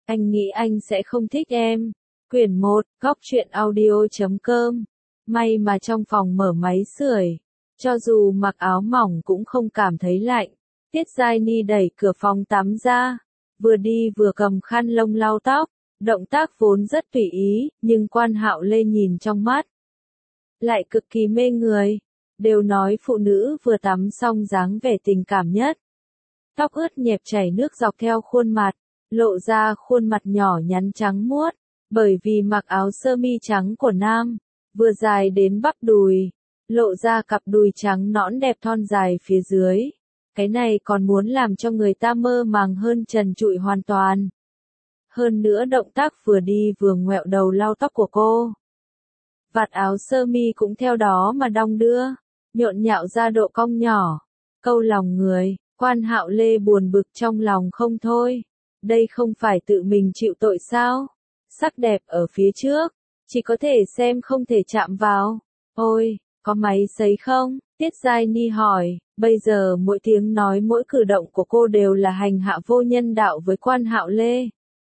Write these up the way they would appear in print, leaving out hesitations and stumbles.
anh nghĩ anh sẽ không thích em. Quyển 1, góc truyện audio.com. May mà trong phòng mở máy sưởi, cho dù mặc áo mỏng cũng không cảm thấy lạnh. Tiết Giai Ni đẩy cửa phòng tắm ra, vừa đi vừa cầm khăn lông lau tóc, động tác vốn rất tùy ý, nhưng Quan Hạo Lê nhìn trong mắt lại cực kỳ mê người. Đều nói phụ nữ vừa tắm xong dáng vẻ tình cảm nhất. Tóc ướt nhẹp chảy nước dọc theo khuôn mặt, lộ ra khuôn mặt nhỏ nhắn trắng muốt, bởi vì mặc áo sơ mi trắng của nam, vừa dài đến bắp đùi, lộ ra cặp đùi trắng nõn đẹp thon dài phía dưới. Cái này còn muốn làm cho người ta mơ màng hơn trần trụi hoàn toàn. Hơn nữa động tác vừa đi vừa ngoẹo đầu lau tóc của cô. Vạt áo sơ mi cũng theo đó mà đong đưa, nhộn nhạo ra độ cong nhỏ, câu lòng người. Quan Hạo Lê buồn bực trong lòng không thôi. Đây không phải tự mình chịu tội sao? Sắc đẹp ở phía trước, chỉ có thể xem không thể chạm vào. Ôi, có máy sấy không? Tiết Giai Ni hỏi. Bây giờ mỗi tiếng nói mỗi cử động của cô đều là hành hạ vô nhân đạo với Quan Hạo Lê.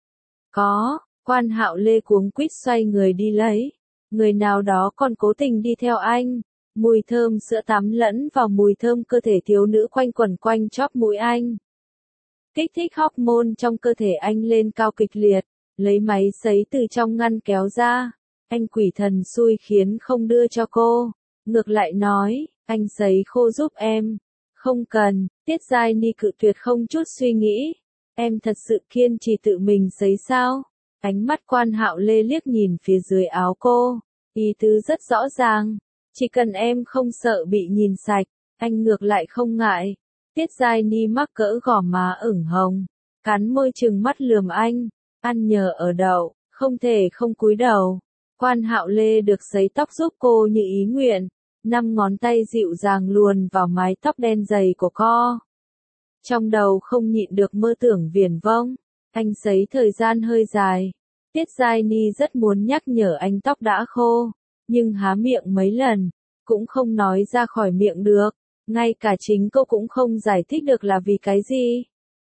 Có. Quan Hạo Lê cuống quýt xoay người đi lấy. Người nào đó còn cố tình đi theo anh. Mùi thơm sữa tắm lẫn vào mùi thơm cơ thể thiếu nữ quanh quẩn quanh chóp mũi anh. Kích thích hormone trong cơ thể anh lên cao kịch liệt, lấy máy sấy từ trong ngăn kéo ra. Anh quỷ thần xui khiến không đưa cho cô, ngược lại nói, anh sấy khô giúp em. Không cần. Tiết Giai Ni cự tuyệt không chút suy nghĩ. Em thật sự kiên trì tự mình sấy sao? Ánh mắt Quan Hạo Lê liếc nhìn phía dưới áo cô, ý tứ rất rõ ràng. Chỉ cần em không sợ bị nhìn sạch, anh ngược lại không ngại. Tiết Giai Ni mắc cỡ gò má ửng hồng, cắn môi trừng mắt lườm anh. Ăn nhờ ở đậu, không thể không cúi đầu. Quan Hạo Lê được sấy tóc giúp cô như ý nguyện, 5 ngón tay dịu dàng luồn vào mái tóc đen dày của cô. Trong đầu không nhịn được mơ tưởng viển vông. Anh sấy thời gian hơi dài. Tiết Giai Ni rất muốn nhắc nhở anh tóc đã khô, nhưng há miệng mấy lần, cũng không nói ra khỏi miệng được. Ngay cả chính cô cũng không giải thích được là vì cái gì.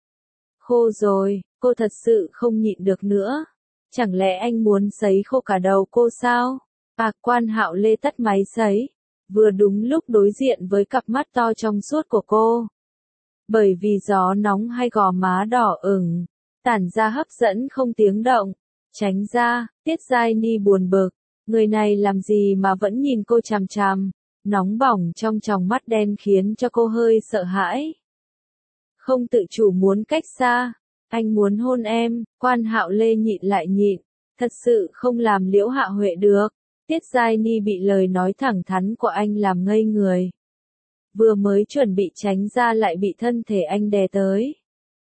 Khô rồi, cô thật sự không nhịn được nữa. Chẳng lẽ anh muốn sấy khô cả đầu cô sao? Quan Hạo Lê tắt máy sấy, vừa đúng lúc đối diện với cặp mắt to trong suốt của cô. Bởi vì gió nóng hay gò má đỏ ửng, tản ra hấp dẫn không tiếng động. Tránh ra. Tiết Giai Ni buồn bực. Người này làm gì mà vẫn nhìn cô chằm chằm. Nóng bỏng trong tròng mắt đen khiến cho cô hơi sợ hãi. Không tự chủ muốn cách xa. Anh muốn hôn em. Quan Hạo Lê nhịn lại nhịn. Thật sự không làm Liễu Hạ Huệ được. Tiết Giai Ni bị lời nói thẳng thắn của anh làm ngây người. Vừa mới chuẩn bị tránh ra lại bị thân thể anh đè tới.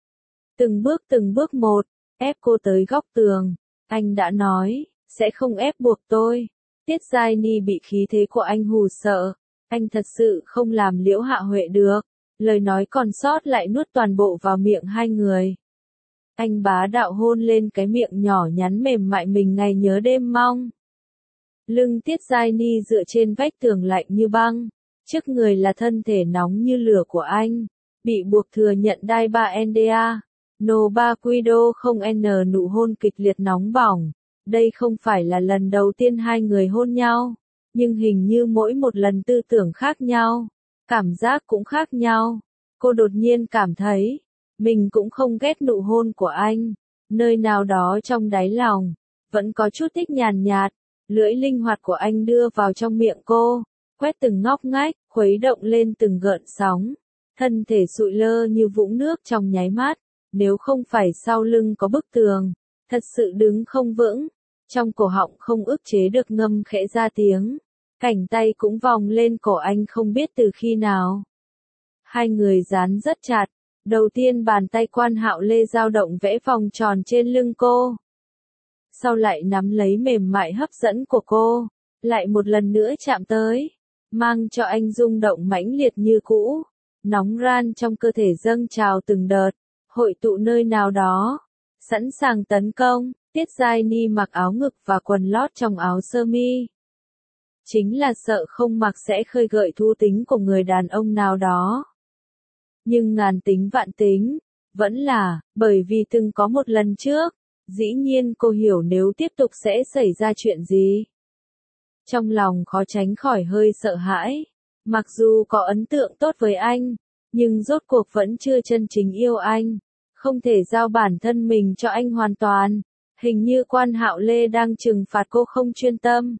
Từng bước một, ép cô tới góc tường. Anh đã nói, sẽ không ép buộc tôi. Tiết Giai Ni bị khí thế của anh hù sợ. Anh thật sự không làm Liễu Hạ Huệ được. Lời nói còn sót lại nuốt toàn bộ vào miệng hai người. Anh bá đạo hôn lên cái miệng nhỏ nhắn mềm mại mình ngày nhớ đêm mong. Lưng Tiết Giai Ni dựa trên vách tường lạnh như băng. Trước người là thân thể nóng như lửa của anh. Bị buộc thừa nhận đai 3 NDA. No 3 Quido không N nụ hôn kịch liệt nóng bỏng. Đây không phải là lần đầu tiên hai người hôn nhau. Nhưng hình như mỗi một lần tư tưởng khác nhau. Cảm giác cũng khác nhau. Cô đột nhiên cảm thấy, mình cũng không ghét nụ hôn của anh. Nơi nào đó trong đáy lòng, vẫn có chút thích nhàn nhạt. Lưỡi linh hoạt của anh đưa vào trong miệng cô, quét từng ngóc ngách, khuấy động lên từng gợn sóng. Thân thể sụi lơ như vũng nước trong nháy mắt. Nếu không phải sau lưng có bức tường, thật sự đứng không vững. Trong cổ họng không ức chế được ngâm khẽ ra tiếng. Cảnh tay cũng vòng lên cổ anh không biết từ khi nào. Hai người dán rất chặt. Đầu tiên bàn tay Quan Hạo Lê dao động vẽ vòng tròn trên lưng cô. Sau lại nắm lấy mềm mại hấp dẫn của cô. Lại một lần nữa chạm tới. Mang cho anh rung động mãnh liệt như cũ. Nóng ran trong cơ thể dâng trào từng đợt. Hội tụ nơi nào đó. Sẵn sàng tấn công. Tiết Giai Ni mặc áo ngực và quần lót trong áo sơ mi. Chính là sợ không mặc sẽ khơi gợi thú tính của người đàn ông nào đó. Nhưng ngàn tính vạn tính, vẫn là, bởi vì từng có một lần trước, Dĩ nhiên cô hiểu nếu tiếp tục sẽ xảy ra chuyện gì. Trong lòng khó tránh khỏi hơi sợ hãi. Mặc dù có ấn tượng tốt với anh, nhưng rốt cuộc vẫn chưa chân chính yêu anh. Không thể giao bản thân mình cho anh hoàn toàn. Hình như Quan Hạo Lê đang trừng phạt cô không chuyên tâm.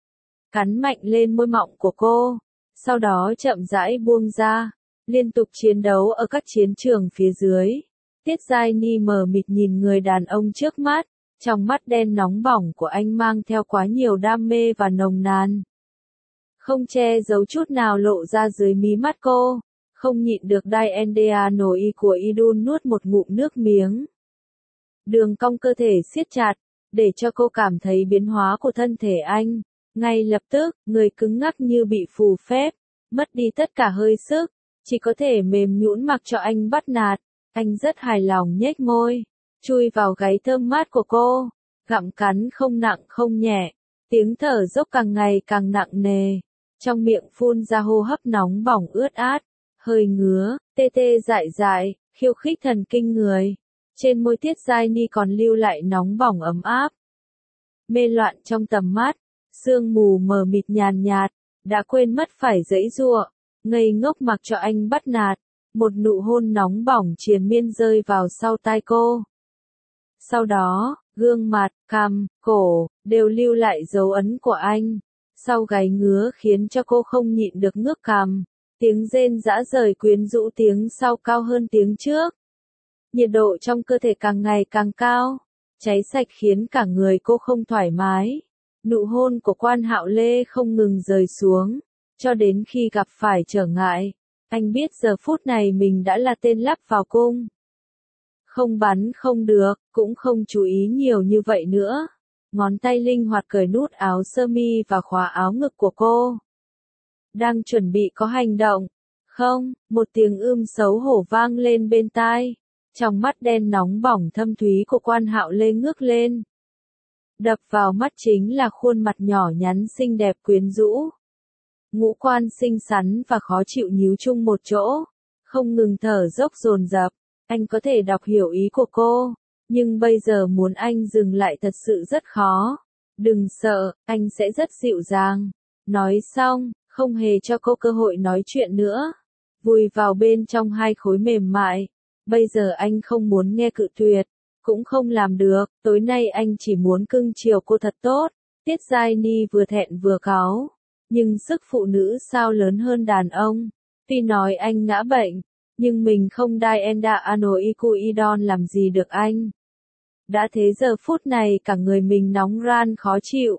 Cắn mạnh lên môi mọng của cô, sau đó chậm rãi buông ra, liên tục chiến đấu ở các chiến trường phía dưới. Tiết Giai Ni mờ mịt nhìn người đàn ông trước mắt, trong mắt đen nóng bỏng của anh mang theo quá nhiều đam mê và nồng nàn. Không che giấu chút nào lộ ra dưới mí mắt cô, không nhịn được Diane nổi của Idun nuốt một ngụm nước miếng. Đường cong cơ thể siết chặt, để cho cô cảm thấy biến hóa của thân thể anh. Ngay lập tức, người cứng ngắc như bị phù phép, mất đi tất cả hơi sức, chỉ có thể mềm nhũn mặc cho anh bắt nạt. Anh rất hài lòng nhếch môi, chui vào gáy thơm mát của cô, gặm cắn không nặng không nhẹ, tiếng thở dốc càng ngày càng nặng nề, trong miệng phun ra hô hấp nóng bỏng ướt át, hơi ngứa, tê tê dại dại, khiêu khích thần kinh người. Trên môi Tiết Giai Ni còn lưu lại nóng bỏng ấm áp. Mê loạn trong tầm mắt, sương mù mờ mịt nhàn nhạt, đã quên mất phải giãy giụa, ngây ngốc mặc cho anh bắt nạt. Một nụ hôn nóng bỏng triền miên rơi vào sau tai cô. Sau đó, gương mặt, cằm, cổ, đều lưu lại dấu ấn của anh. Sau gáy ngứa khiến cho cô không nhịn được ngước cằm. Tiếng rên rã rời quyến rũ tiếng sau cao hơn tiếng trước. Nhiệt độ trong cơ thể càng ngày càng cao, cháy sạch khiến cả người cô không thoải mái. Nụ hôn của Quan Hạo Lê không ngừng rơi xuống, cho đến khi gặp phải trở ngại. Anh biết giờ phút này mình đã là tên lắp vào cung. Không bắn không được, cũng không chú ý nhiều như vậy nữa. Ngón tay linh hoạt cởi nút áo sơ mi và khóa áo ngực của cô. Đang chuẩn bị có hành động. Không, một tiếng xấu hổ vang lên bên tai. Trong mắt đen nóng bỏng thâm thúy của Quan Hạo Lê ngước lên. Đập vào mắt chính là khuôn mặt nhỏ nhắn xinh đẹp quyến rũ. Ngũ quan xinh xắn và khó chịu nhíu chung một chỗ, không ngừng thở dốc dồn dập. Anh có thể đọc hiểu ý của cô, nhưng bây giờ muốn anh dừng lại thật sự rất khó. Đừng sợ, anh sẽ rất dịu dàng. Nói xong, không hề cho cô cơ hội nói chuyện nữa. Vùi vào bên trong hai khối mềm mại. Bây giờ anh không muốn nghe cự tuyệt, cũng không làm được. Tối nay anh chỉ muốn cưng chiều cô thật tốt. Tiết Giai Ni vừa thẹn vừa cáu. Nhưng sức phụ nữ sao lớn hơn đàn ông. Tuy nói anh ngã bệnh, nhưng mình không Diane Idun làm gì được anh. Đã thế giờ phút này cả người mình nóng ran khó chịu.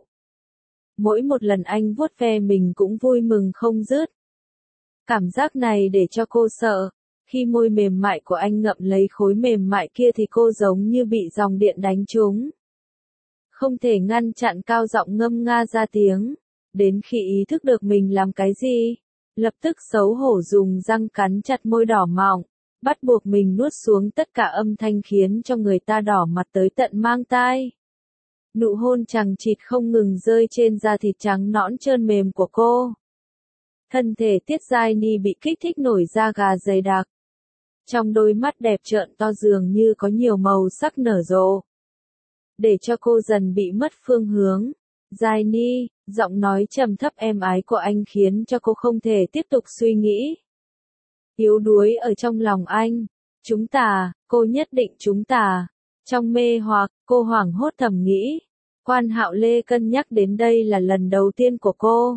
Mỗi một lần anh vuốt ve mình cũng vui mừng không dứt. Cảm giác này để cho cô sợ. Khi môi mềm mại của anh ngậm lấy khối mềm mại kia thì cô giống như bị dòng điện đánh trúng. Không thể ngăn chặn cao giọng ngâm nga ra tiếng. Đến khi ý thức được mình làm cái gì, lập tức xấu hổ dùng răng cắn chặt môi đỏ mọng, bắt buộc mình nuốt xuống tất cả âm thanh khiến cho người ta đỏ mặt tới tận mang tai. Nụ hôn chằng chịt không ngừng rơi trên da thịt trắng nõn trơn mềm của cô. Thân thể Tiết Giai Ni bị kích thích nổi da gà dày đặc. Trong đôi mắt đẹp trợn to dường như có nhiều màu sắc nở rộ. Để cho cô dần bị mất phương hướng. Giai Ni, giọng nói trầm thấp êm ái của anh khiến cho cô không thể tiếp tục suy nghĩ. Yếu đuối ở trong lòng anh. Chúng ta, cô nhất định chúng ta. Trong mê hoặc, cô hoảng hốt thầm nghĩ. Quan Hạo Lê cân nhắc đến đây là lần đầu tiên của cô.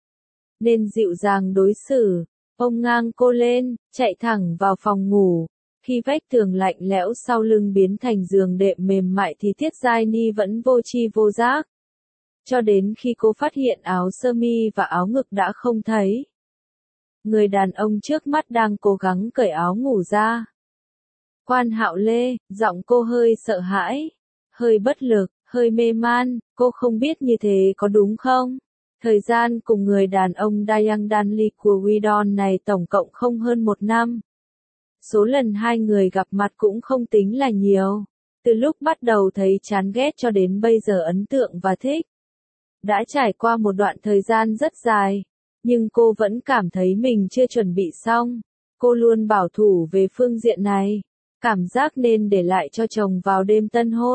Nên dịu dàng đối xử. Ông ngang cô lên, chạy thẳng vào phòng ngủ. Khi vách tường lạnh lẽo sau lưng biến thành giường đệm mềm mại thì Tiết Giai Ni vẫn vô tri vô giác. Cho đến khi cô phát hiện áo sơ mi và áo ngực đã không thấy. Người đàn ông trước mắt đang cố gắng cởi áo ngủ ra. Quan Hạo Lê, giọng cô hơi sợ hãi, hơi bất lực, hơi mê man, cô không biết như thế có đúng không? Thời gian cùng người đàn ông Dayang Danli của Widon này tổng cộng không hơn 1 năm. Số lần hai người gặp mặt cũng không tính là nhiều. Từ lúc bắt đầu thấy chán ghét cho đến bây giờ ấn tượng và thích. Đã trải qua một đoạn thời gian rất dài, nhưng cô vẫn cảm thấy mình chưa chuẩn bị xong. Cô luôn bảo thủ về phương diện này, cảm giác nên để lại cho chồng vào đêm tân hôn.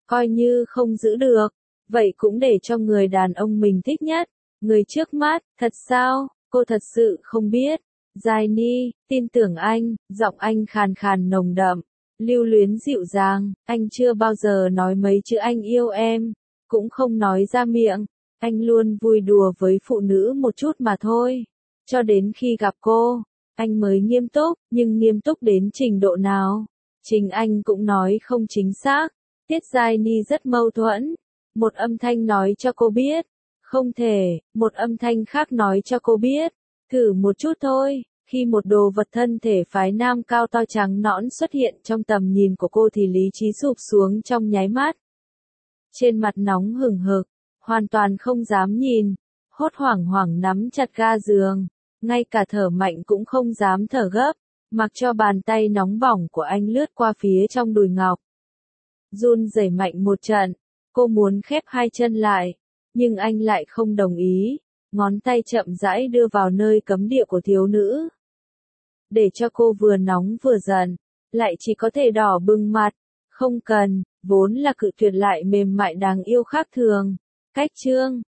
coi như không giữ được, vậy cũng để cho người đàn ông mình thích nhất, người trước mắt, thật sao, cô thật sự không biết. Giai Ni, tin tưởng anh, giọng anh khàn khàn nồng đậm, lưu luyến dịu dàng, anh chưa bao giờ nói mấy chữ anh yêu em, cũng không nói ra miệng, anh luôn vui đùa với phụ nữ một chút mà thôi. Cho đến khi gặp cô, anh mới nghiêm túc, nhưng nghiêm túc đến trình độ nào? Chính anh cũng nói không chính xác. Tiết Giai Ni rất mâu thuẫn. Một âm thanh nói cho cô biết, không thể, một âm thanh khác nói cho cô biết, thử một chút thôi. Khi một đồ vật thân thể phái nam cao to trắng nõn xuất hiện trong tầm nhìn của cô thì lý trí sụp xuống trong nháy mắt. Trên mặt nóng hừng hực, hoàn toàn không dám nhìn, hốt hoảng hoảng nắm chặt ga giường, ngay cả thở mạnh cũng không dám thở gấp, mặc cho bàn tay nóng bỏng của anh lướt qua phía trong đùi ngọc. Run rẩy mạnh một trận, cô muốn khép hai chân lại, nhưng anh lại không đồng ý, ngón tay chậm rãi đưa vào nơi cấm địa của thiếu nữ. Để cho cô vừa nóng vừa giận, lại chỉ có thể đỏ bừng mặt, không cần, vốn là cự tuyệt lại mềm mại đáng yêu khác thường. Cách chương